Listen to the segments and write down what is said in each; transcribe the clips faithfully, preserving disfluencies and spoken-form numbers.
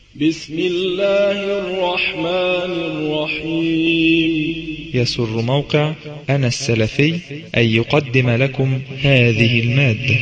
بسم الله الرحمن الرحيم. يسر موقع أنا السلفي أن يقدم لكم هذه المادة.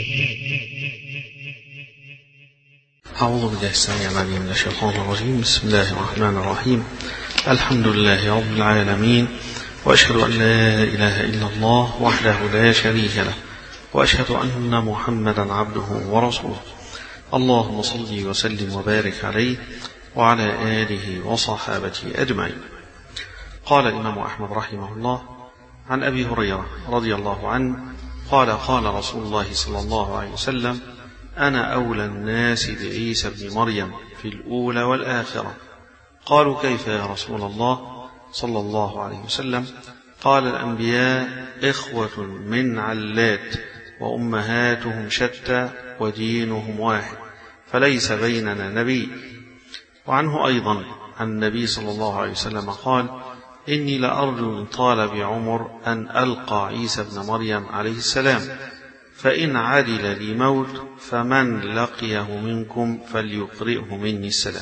أعوذ بالله السميع العليم من الشيطان الرجيم. بسم الله الرحمن الرحيم. الحمد لله رب العالمين، وأشهد أن لا إله إلا الله وحده لا شريك له، وأشهد أن محمدا عبده ورسوله. اللهم صل وسلم وبارك عليه وعلى آله وصحابته أجمعين. قال الإمام أحمد رحمه الله عن أبي هريرة رضي الله عنه قال قال رسول الله صلى الله عليه وسلم: أنا أولى الناس بعيسى بن مريم في الأولى والآخرة. قالوا: كيف يا رسول الله صلى الله عليه وسلم؟ قال: الأنبياء إخوة من علات، وأمهاتهم شتى، ودينهم واحد، فليس بيننا نبي. وعنه أيضا عن النبي صلى الله عليه وسلم قال: إني لأرجو إن طال بعمر أن ألقى عيسى بن مريم عليه السلام، فإن عدل لي موت فمن لقيه منكم فليقرئه مني السلام.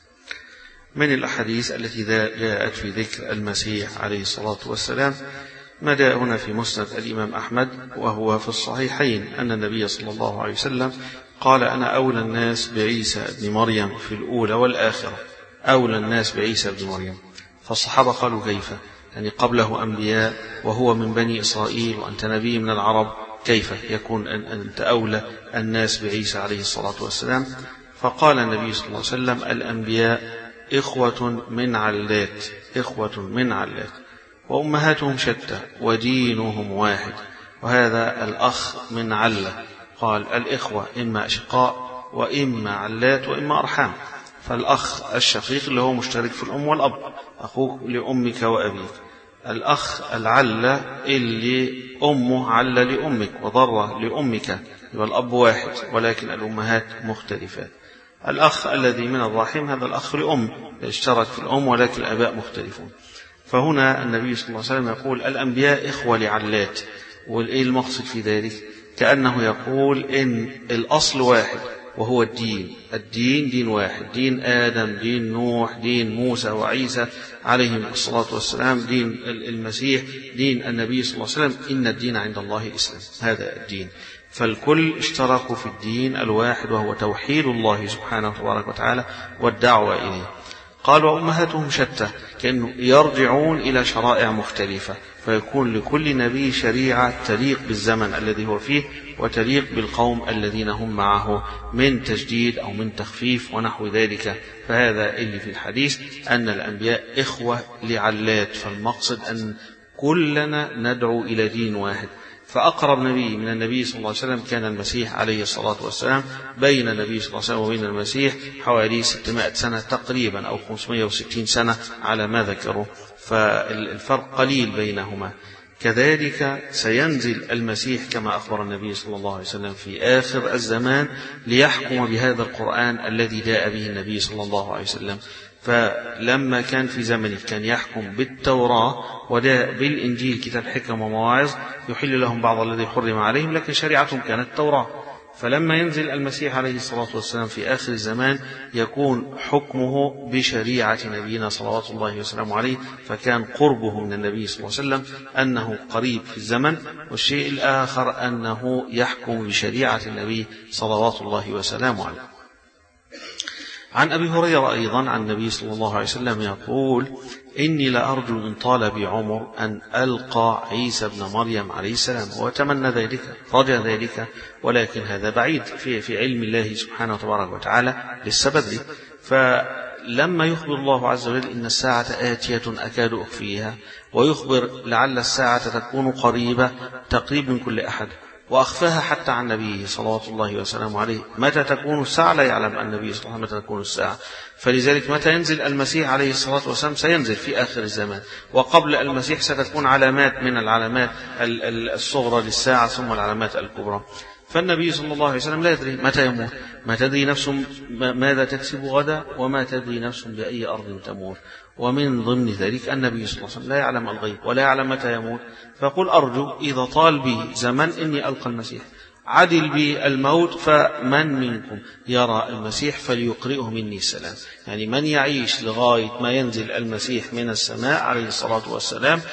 من الأحاديث التي جاءت في ذكر المسيح عليه الصلاة والسلام ما جاء هنا في مسند الإمام أحمد، وهو في الصحيحين أن النبي صلى الله عليه وسلم قال: أنا أولى الناس بعيسى بن مريم في الأولى والآخرة. أولى الناس بعيسى بن مريم. فالصحابة قالوا: كيف؟ يعني قبله أنبياء وهو من بني إسرائيل وأنت نبي من العرب، كيف يكون أن أنت أولى الناس بعيسى عليه الصلاة والسلام؟ فقال النبي صلى الله عليه وسلم: الأنبياء إخوة من علات، إخوة من علات، وأمهاتهم شتى، ودينهم واحد. وهذا الأخ من علة. قال: الإخوة إما أشقاء وإما علات وإما أرحام. فالأخ الشقيق اللي هو مشترك في الأم والأب، أخوك لأمك وأبيك. الأخ العلة اللي أمه علة لأمك وضرة لأمك، يبقى الأب واحد ولكن الأمهات مختلفات. الأخ الذي من الرحم هذا الأخ لأم، اشترك في الأم ولكن الآباء مختلفون. فهنا النبي صلى الله عليه وسلم يقول: الأنبياء إخوة لعلات. والإيه المقصد في ذلك؟ كأنه يقول إن الأصل واحد وهو الدين. الدين دين واحد، دين آدم، دين نوح، دين موسى وعيسى عليهم الصلاة والسلام، دين المسيح، دين النبي صلى الله عليه وسلم. إن الدين عند الله الإسلام، هذا الدين. فالكل اشتركوا في الدين الواحد وهو توحيد الله سبحانه تبارك وتعالى والدعوة إليه. قال: وأمهاتهم شتى، كأنه يرجعون إلى شرائع مختلفة، فيكون لكل نبي شريعة تليق بالزمن الذي هو فيه وتليق بالقوم الذين هم معه من تجديد أو من تخفيف ونحو ذلك. فهذا اللي في الحديث، أن الأنبياء إخوة لعلات. فالمقصد أن كلنا ندعو إلى دين واحد. فأقرب نبي من النبي صلى الله عليه وسلم كان المسيح عليه الصلاة والسلام. بين النبي صلى الله عليه وسلم وبين المسيح حوالي ستمائة سنة تقريبا أو خمسمائة وستين سنة على ما ذكروا، فالفرق قليل بينهما. كذلك سينزل المسيح كما أخبر النبي صلى الله عليه وسلم في آخر الزمان ليحكم بهذا القرآن الذي جاء به النبي صلى الله عليه وسلم. فلما كان في زمنه كان يحكم بالتوراة وجاء بالإنجيل كتاب حكم ومواعظ يحل لهم بعض الذي حرم عليهم، لكن شريعتهم كانت التوراة. فلما ينزل المسيح عليه الصلاة والسلام في آخر الزمان يكون حكمه بشريعة نبينا صلوات الله وسلامه عليه. فكان قربه من النبي صلى الله عليه وسلم أنه قريب في الزمن، والشيء الآخر أنه يحكم بشريعة النبي صلوات الله وسلامه عليه. عن أبي هريرة أيضا عن النبي صلى الله عليه وسلم يقول: إني لأرجو إن طال بعمر أن ألقى عيسى بن مريم عليه السلام. وأتمنى ذلك، رجى ذلك، ولكن هذا بعيد في, في علم الله سبحانه وتبارك وتعالى للسبب. فلما يخبر الله عز وجل إن الساعة آتية أكاد أخفيها، ويخبر لعل الساعة تكون قريبة، تقريب من كل أحد، وأخفاها حتى عن نبيه صلوات الله وسلامه عليه. متى تكون الساعة لا يعلم النبي صلى الله عليه وسلم متى تكون الساعة. فلذلك متى ينزل المسيح عليه الصلاة والسلام؟ سينزل في آخر الزمان، وقبل المسيح ستكون علامات من العلامات الصغرى للساعة ثم العلامات الكبرى. فالنبي صلى الله عليه وسلم لا يدري متى يموت، ما تدري نفس ماذا تكسب غدا، وما تدري نفس بأي أرض تموت. ومن ضمن ذلك النبي صلى الله عليه وسلم لا يعلم الغيب ولا يعلم متى يموت. فقل أرجو إذا طال به زمن إني ألقى المسيح عدل بالموت فمن منكم يرى المسيح فليقرئه مني السلام. يعني من يعيش لغاية ما ينزل المسيح من السماء عليه الصلاة والسلام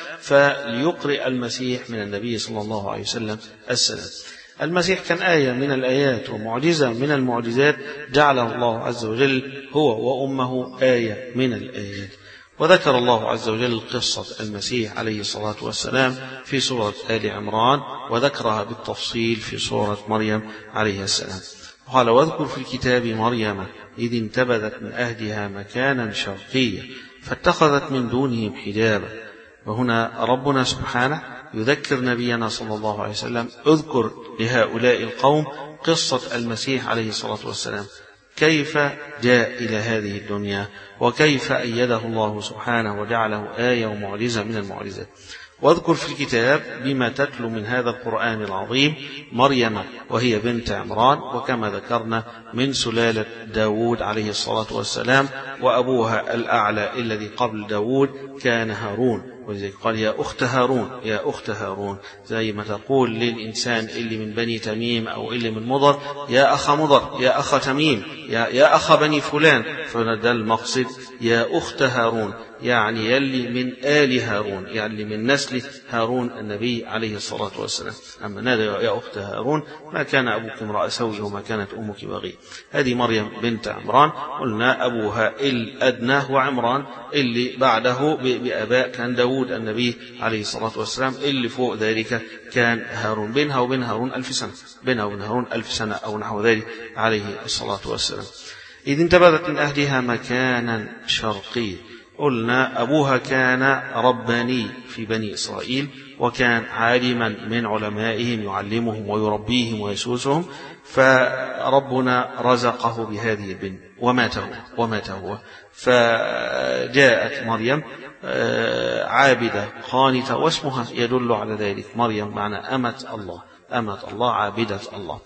فليقرئ المسيح من النبي صلى الله عليه وسلم السلام. المسيح كان آية من الآيات ومعجزة من المعجزات جعله الله عز وجل هو وأمه آية من الآيات. وذكر الله عز وجل قصة المسيح عليه الصلاة والسلام في سورة آل عمران، وذكرها بالتفصيل في سورة مريم عليه السلام. قال: واذكر في الكتاب مريم إذ انتبذت من أهلها مكانا شرقيا فاتخذت من دونهم حجابا. وهنا ربنا سبحانه يذكر نبينا صلى الله عليه وسلم: اذكر لهؤلاء القوم قصة المسيح عليه الصلاة والسلام، كيف جاء إلى هذه الدنيا وكيف أيده الله سبحانه وجعله آية ومعجزة من المعجزات. واذكر في الكتاب بما تتلو من هذا القرآن العظيم مريم وهي بنت عمران، وكما ذكرنا من سلالة داود عليه الصلاة والسلام، وأبوها الأعلى الذي قبل داود كان هارون. ولذلك قال: يا أخت هارون، يا أخت هارون، زي ما تقول للإنسان اللي من بني تميم أو اللي من مضر: يا أخ مضر، يا أخ تميم، يا, يا أخ بني فلان. فده المقصد يا أخت هارون، يعني يلي من آل هارون، يعني من نسل هارون النبي عليه الصلاة والسلام. أما نادى يا أخت هارون: ما كان أبوك امرأ سوء وما كانت أمك بغي. هذه مريم بنت عمران، قلنا أبوها الأدنى هو عمران، اللي بعده بأباء كان داود النبي عليه الصلاة والسلام، اللي فوق ذلك كان هارون. بينها وبين هارون ألف سنة، بينها وبين هارون ألف سنة أو نحو ذلك عليه الصلاة والسلام. إذ انتبذت من أهلها مكانا شرقيا. قلنا أبوها كان رباني في بني إسرائيل، وكان عالما من علمائهم يعلمهم ويربيهم ويسوسهم، فربنا رزقه بهذه البنت ومات هو ومات هو فجاءت مريم عابدة قانتة، واسمها يدل على ذلك، مريم معنى أمة الله، أمة الله عابدة الله.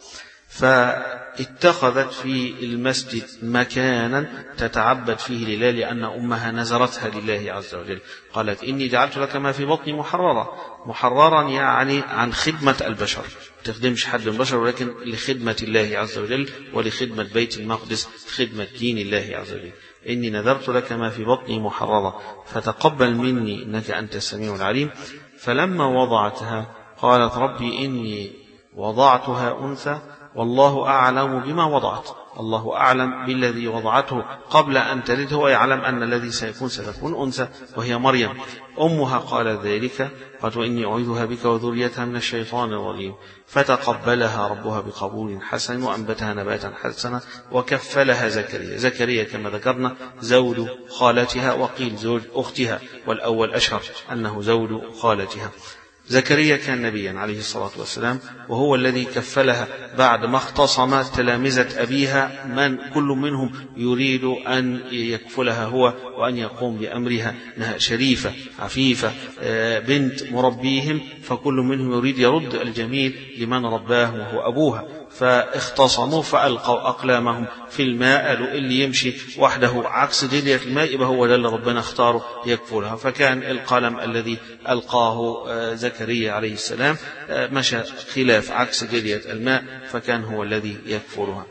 فاتخذت في المسجد مكانا تتعبد فيه لله، لأن أمها نزرتها لله عز وجل. قالت: إني جعلت لك ما في بطني محررا. محررا يعني عن خدمة البشر، تخدمش حد من البشر، ولكن لخدمة الله عز وجل ولخدمة بيت المقدس، خدمة دين الله عز وجل. إني نذرت لك ما في بطني محررا فتقبل مني إنك أنت السميع العليم. فلما وضعتها قالت: ربي إني وضعتها أنثى والله أعلم بما وضعت. الله أعلم بالذي وضعته قبل أن تلده، ويعلم أن الذي سيكون ستكون أنثى وهي مريم. أمها قال ذلك، قالت: وإني أعيذها بك وذريتها من الشيطان الرجيم. فتقبلها ربها بقبول حسن وأنبتها نباتا حسنا وكفلها زكريا. زكريا كما ذكرنا زوج خالتها، وقيل زوج أختها، والأول أشهر أنه زوج خالتها. زكريا كان نبيا عليه الصلاة والسلام، وهو الذي كفلها بعد ما اختصم تلامذة أبيها، من كل منهم يريد أن يكفلها هو وأن يقوم بأمرها، أنها شريفة عفيفة بنت مربيهم، فكل منهم يريد يرد الجميل لمن رباه وهو أبوها. فاختصموا فألقوا أقلامهم في الماء، قالوا اللي يمشي وحده عكس جلية الماء يبقى هو ده اللي ربنا اختاره يكفلها. فكان القلم الذي ألقاه زكريا عليه السلام مشى خلاف عكس جلية الماء، فكان هو الذي يكفلها.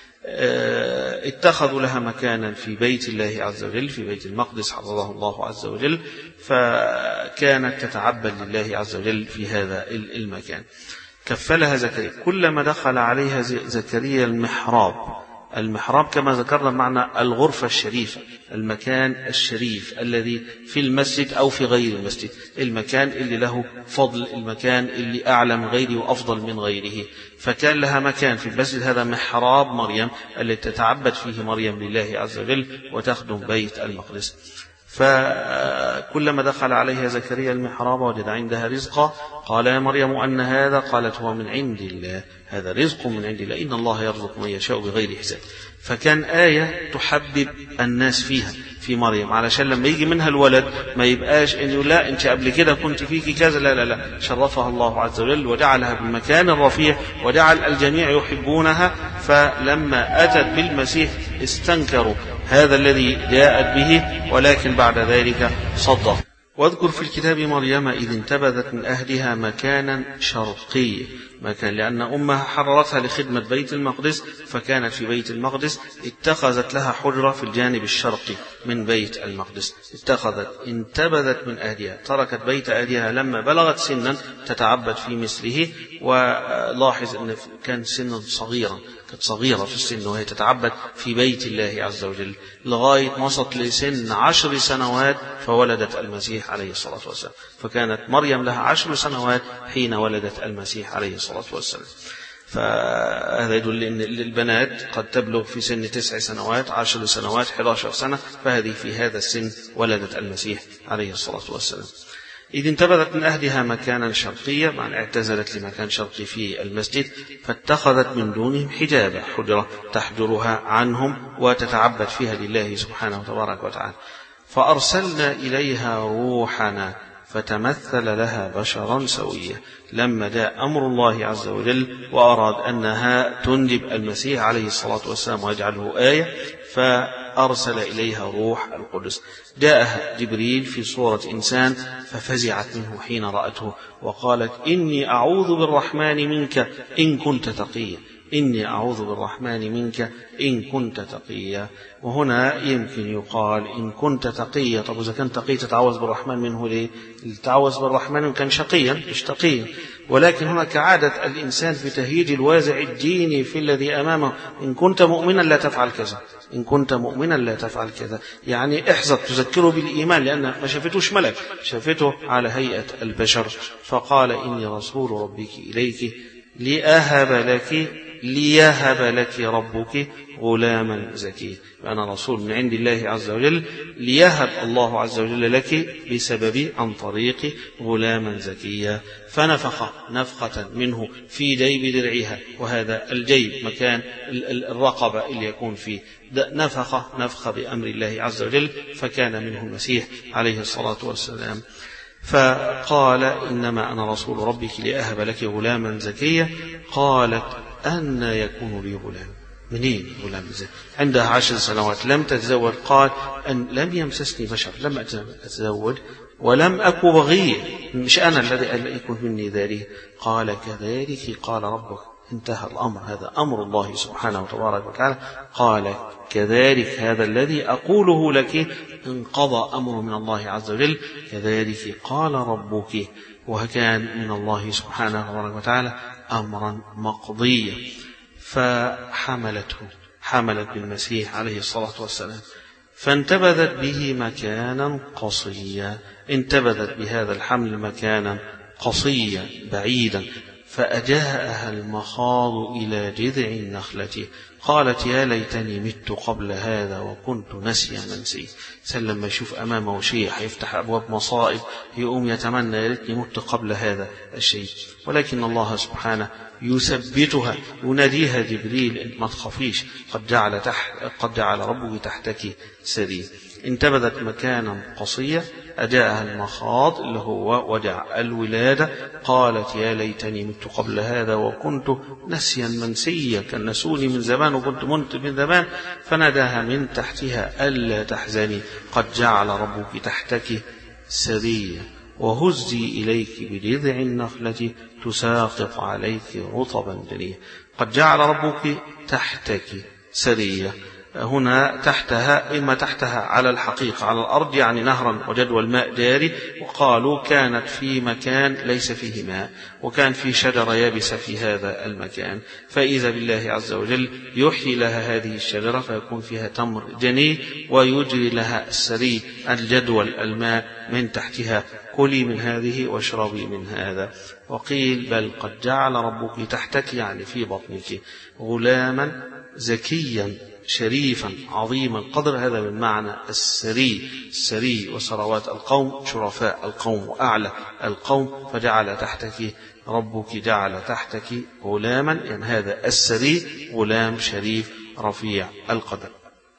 اتخذوا لها مكانا في بيت الله عز وجل، في بيت المقدس حفظه الله عز وجل، فكانت تتعبد لله عز وجل في هذا المكان. كفلها زكريا. كلما دخل عليها زكريا المحراب، المحراب كما ذكرنا معنى الغرفة الشريفة، المكان الشريف الذي في المسجد أو في غير المسجد، المكان اللي له فضل، المكان اللي أعلى من غيره وأفضل من غيره. فكان لها مكان في المسجد، هذا محراب مريم التي تتعبد فيه مريم لله عز وجل وتخدم بيت المقدس. فكلما دخل عليها زكريا المحراب وجد عندها رزقا. قال: يا مريم أن هذا؟ قالت: هو من عند الله، هذا رزق من عند الله، إن الله يرزق من يشاء بغير حساب. فكان آية تحبب الناس فيها في مريم، علشان لما يجي منها الولد ما يبقاش إنه لا أنت قبل كده كنت فيكي كذا، لا لا لا، شرفها الله عز وجل وجعلها بالمكان الرفيع وجعل الجميع يحبونها. فلما أتت بالمسيح استنكروا هذا الذي جاءت به، ولكن بعد ذلك صدق. واذكر في الكتاب مريم إذ انتبذت من أهلها مكانا شرقيا، مكان لأن أمها حررتها لخدمة بيت المقدس، فكانت في بيت المقدس، اتخذت لها حجرة في الجانب الشرقي من بيت المقدس. اتخذت انتبذت من أهلها، تركت بيت أهلها لما بلغت سنا تتعبد في مثله. ولاحظ أن كان سنا صغيرا، كانت صغيرة في السن وهي تتعبد في بيت الله عز وجل، لغاية وصلت لسن عشر سنوات فولدت المسيح عليه الصلاة والسلام. فكانت مريم لها عشر سنوات حين ولدت المسيح عليه الصلاة والسلام. فهذا يدل أن البنات قد تبلغ في سن تسع سنوات، عشر سنوات، حداشر سنة، فهذه في هذا السن ولدت المسيح عليه الصلاة والسلام. إذ انتبذت من أهلها مكانا شرقيا، معنى اعتزلت لمكان شرقي في المسجد، فاتخذت من دونهم حجابا، حجرة تحجرها عنهم وتتعبد فيها لله سبحانه وتبارك وتعالى. فأرسلنا إليها روحنا فتمثل لها بشرا سويا. لما جاء أمر الله عز وجل وأراد أنها تنجب المسيح عليه الصلاة والسلام ويجعله آية، فأرسل إليها روح القدس. جاءها جبريل في صورة إنسان ففزعت منه حين رأته وقالت إني أعوذ بالرحمن منك إن كنت تقيا، إني أعوذ بالرحمن منك إن كنت تقيا. وهنا يمكن يقال إن كنت تقيا، طب إذا كان تقي تتعوذ بالرحمن منه ليه؟ التعوذ بالرحمن منه كان شقيا مش تقيا. ولكن هنا كعادة الإنسان في تهييج الوازع الديني في الذي أمامه، إن كنت مؤمنا لا تفعل كذا، إن كنت مؤمنا لا تفعل كذا، يعني احذر، تذكره بالإيمان، لأن ما شافته ملك، شافته على هيئة البشر. فقال إني رسول ربك إليك لأهب لك ليهب لك ربك غلاما زكيا. فأنا رسول من عند الله عز وجل، ليهب الله عز وجل لك بسبب عن طريق غلاما زكيا. فنفخ نفخة منه في جيب درعها، وهذا الجيب مكان الرقبة اللي يكون فيه، نفخ نفخ بأمر الله عز وجل، فكان منه المسيح عليه الصلاة والسلام. فقال إنما أنا رسول ربك لأهب لك غلاما زكيا. قالت أن يكون لي غلام، منين غلام زكي؟ عندها عشر سنوات لم تتزوج. قال أن لم يمسسني بشر، لم أتزوج ولم أكن بغيا، مش أنا الذي يكون مني ذلك. قال كذلك قال ربك. انتهى الأمر، هذا أمر الله سبحانه وتبارك وتعالى. قال كذلك هذا الذي أقوله لك انقضى أمر من الله عز وجل، كذلك قال ربك. وكان من الله سبحانه وتبارك وتعالى أمرا مقضيا. فحملته، حملت بالمسيح عليه الصلاة والسلام، فانتبذت به مكانا قصيا، انتبذت بهذا الحمل مكانا قصيا بعيدا. فأجاءها المخاض إلى جذع النخلة قالت يا ليتني مت قبل هذا وكنت نسيا منسيا. سلم ما يشوف أمامه شيء يفتح أبواب مصائب يقوم يتمنى يا ليتني مت قبل هذا الشيء. ولكن الله سبحانه يثبتها، يناديها جبريل ما تخافيش، قد جعل تحت قد جعل ربك تحتك سريا. انتبذت مكانا قصيا، أجاءها المخاض اللي هو وجع الولادة. قالت يا ليتني مت قبل هذا وكنت نسيا منسيا، كان نسوني من زمان وكنت منت من زمان. فناداها من تحتها ألا تحزني قد جعل ربك تحتك سريا وهزي إليك بجذع النخلة تساقط عليك رطبا جنيا. قد جعل ربك تحتك سريا، هنا تحتها إما تحتها على الحقيقة على الأرض، يعني نهرا وجدول ماء جاري. وقالوا كانت في مكان ليس فيه ماء، وكان في شجرة يابسة في هذا المكان، فإذا بالله عز وجل يحيي لها هذه الشجرة فيكون فيها تمر جني ويجري لها السري الجدول الماء من تحتها، كلي من هذه واشربي من هذا. وقيل بل قد جعل ربك تحتك يعني في بطنك غلاما زكيا شريفا عظيم القدر، هذا من معنى السري، السري وثروات القوم، شرفاء القوم وأعلى القوم. فجعل تحتك ربك جعل تحتك غلاما، يعني هذا السري غلام شريف رفيع القدر.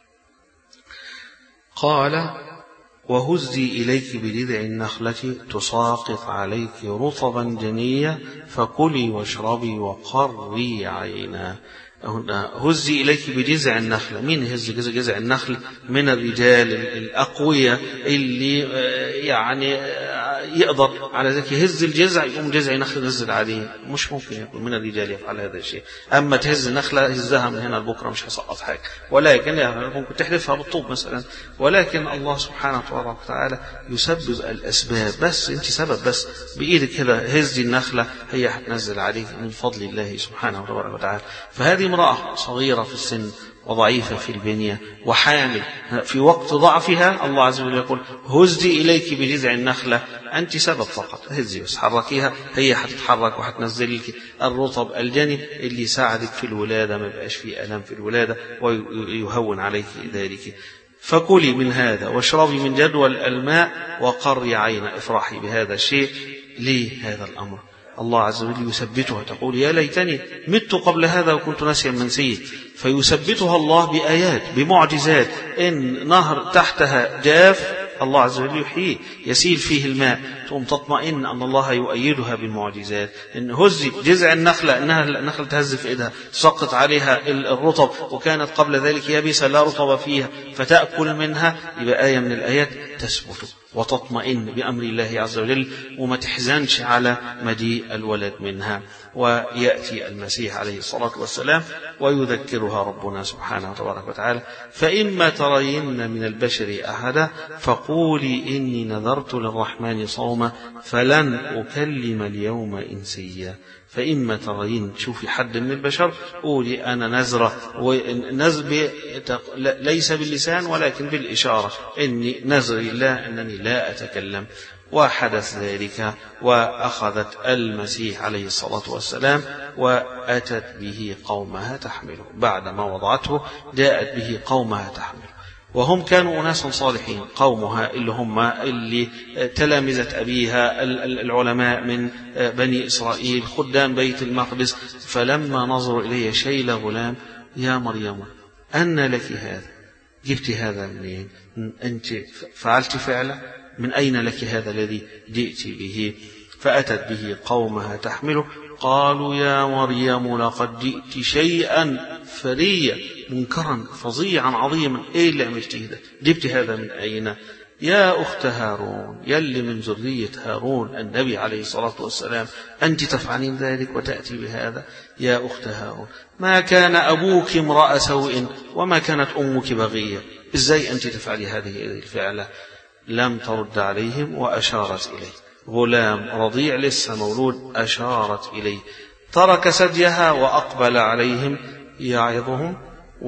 قال وهزي إليك بجذع النخلة تساقط عليك رطبا جنيا فكلي واشربي وقري عينا. هزي إليك بجذع النخلة. مين هز جذع النخل؟ من الرجال الأقوياء اللي يعني يقدر على ذلك يهز الجذع، يقوم جذع نخل ينزل عليه. مش ممكن يكون من الرجال يفعل هذا الشيء. أما تهز نخلة هزها من هنا لبكرة مش هيسقط حاجة، ولكن ممكن تحذفها بالطوب مثلا. ولكن الله سبحانه وتعالى يسبب الأسباب، بس أنت سبب بس بإيدك كده هزي النخلة هي هتنزل عليك من فضل الله سبحانه وتعالى. فهذه امرأة صغيرة في السن وضعيفة في البنية وحامل في وقت ضعفها، الله عز وجل يقول هزي إليك بجذع النخلة، أنت سبب فقط، هزي بس حركيها هي هتتحرك وهتنزل لك الرطب الجني اللي يساعدك في الولادة، ما يبقاش فيه ألم في الولادة ويهون عليك ذلك. فكلي من هذا واشربي من جدول الماء وقري عين، افرحي بهذا الشيء. ليه هذا الأمر؟ الله عز وجل يثبتها، تقول يا ليتني مت قبل هذا وكنت ناسيا منسيا. فيثبتها الله بآيات بمعجزات. إن نهر تحتها جاف الله عز وجل يحييه يسيل فيه الماء، تقوم تطمئن أن الله يؤيدها بالمعجزات. إن هزي جذع النخلة، إنها النخلة تهز في إيدها تسقط عليها الرطب، وكانت قبل ذلك يابسة لا رطب فيها فتأكل منها، يبقى آية من الآيات تثبت وتطمئن بأمر الله عز وجل وما تحزنش على مجيء الولد منها. ويأتي المسيح عليه الصلاة والسلام ويذكرها ربنا سبحانه وتبارك وتعالى فإما ترين من البشر أحدا فقولي إني نذرت للرحمن صوما فلن أكلم اليوم إنسيا. فإما ترين تشوفي حد من البشر قولي أنا نذرة، ونذر ليس باللسان ولكن بالإشارة، إني نذري الله أنني لا أتكلم. وحدث ذلك وأخذت المسيح عليه الصلاة والسلام وأتت به قومها تحمله. بعدما وضعته جاءت به قومها تحمله، وهم كانوا أناسا صالحين. قومها اللي هم اللي تلامذة أبيها العلماء من بني إسرائيل خدام بيت المقدس. فلما نظروا إليه شيل غلام يا مريم أن لك هذا؟ جبت هذا منين؟ أنت فعلت فعلا؟ من أين لك هذا الذي جئت به؟ فأتت به قومها تحمله قالوا يا مريم لقد جئت شيئا فريا، منكرا فظيعا عظيما. إيه اللي عملتيه ده؟ جبت هذا من أين؟ يا أخت هارون، يلي من ذرية هارون النبي عليه الصلاة والسلام، أنت تفعلين ذلك وتأتي بهذا؟ يا أخت هارون ما كان أبوك امرأ سوء وما كانت أمك بغية، إزاي أنت تفعلي هذه الفعلة؟ لم ترد عليهم وأشارت إليه. غلام رضيع لسه مولود أشارت إليه. ترك سديها وأقبل عليهم يعظهم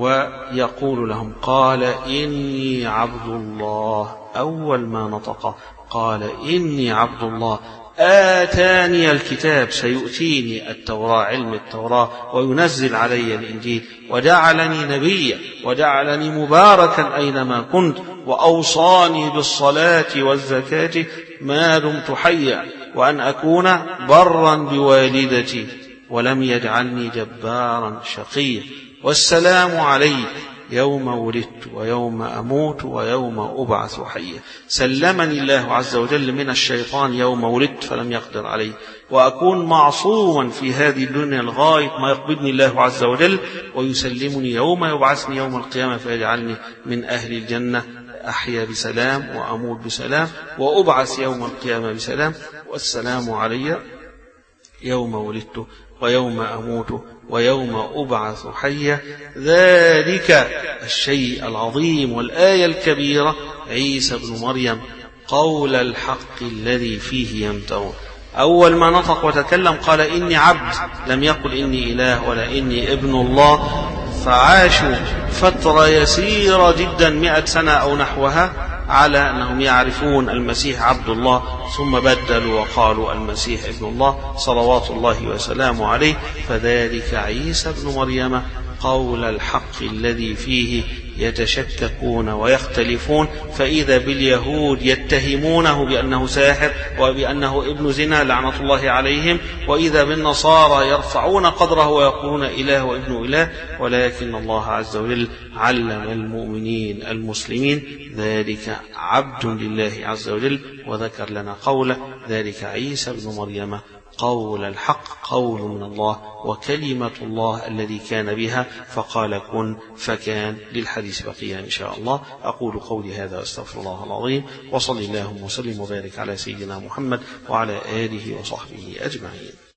ويقول لهم قال إني عبد الله. أول ما نطق قال إني عبد الله آتاني الكتاب، سيؤتيني التوراة علم التوراة وينزل علي الإنجيل، وجعلني نبيا وجعلني مباركا أينما كنت، وأوصاني بالصلاة والزكاة ما دمت حيا، وأن أكون برا بوالدتي ولم يجعلني جبارا شقيا، والسلام علي يوم ولدت ويوم أموت ويوم أبعث حيا. سلمني الله عز وجل من الشيطان يوم ولدت فلم يقدر علي، وأكون معصوما في هذه الدنيا لغاية ما يقبضني الله عز وجل، ويسلمني يوم يبعثني يوم القيامة فيجعلني من أهل الجنة. أحيا بسلام وأموت بسلام وأبعث يوم القيامة بسلام، والسلام علي يوم ولدت ويوم أموت ويوم أبعث حيا. ذلك الشيء العظيم والآية الكبيرة عيسى بن مريم قول الحق الذي فيه يمترون. أول ما نطق وتكلم قال إني عبد، لم يقل إني إله ولا إني ابن الله. فعاشوا فترة يسيرة جدا مئة سنة أو نحوها على أنهم يعرفون المسيح عبد الله، ثم بدلوا وقالوا المسيح ابن الله صلوات الله وسلامه عليه. فذلك عيسى بن مريم قول الحق الذي فيه يتشككون ويختلفون. فإذا باليهود يتهمونه بأنه ساحر وبأنه ابن زنا لعنة الله عليهم، وإذا بالنصارى يرفعون قدره ويقولون إله وابن إله. ولكن الله عز وجل علم المؤمنين المسلمين ذلك عبد لله عز وجل، وذكر لنا قوله ذلك عيسى بن مريم قول الحق قول من الله وكلمة الله الذي كان بها فقال كن فكان. للحديث بقية إن شاء الله. أقول قولي هذا أستغفر الله العظيم، وصلي اللهم وسلم وبارك على سيدنا محمد وعلى آله وصحبه أجمعين.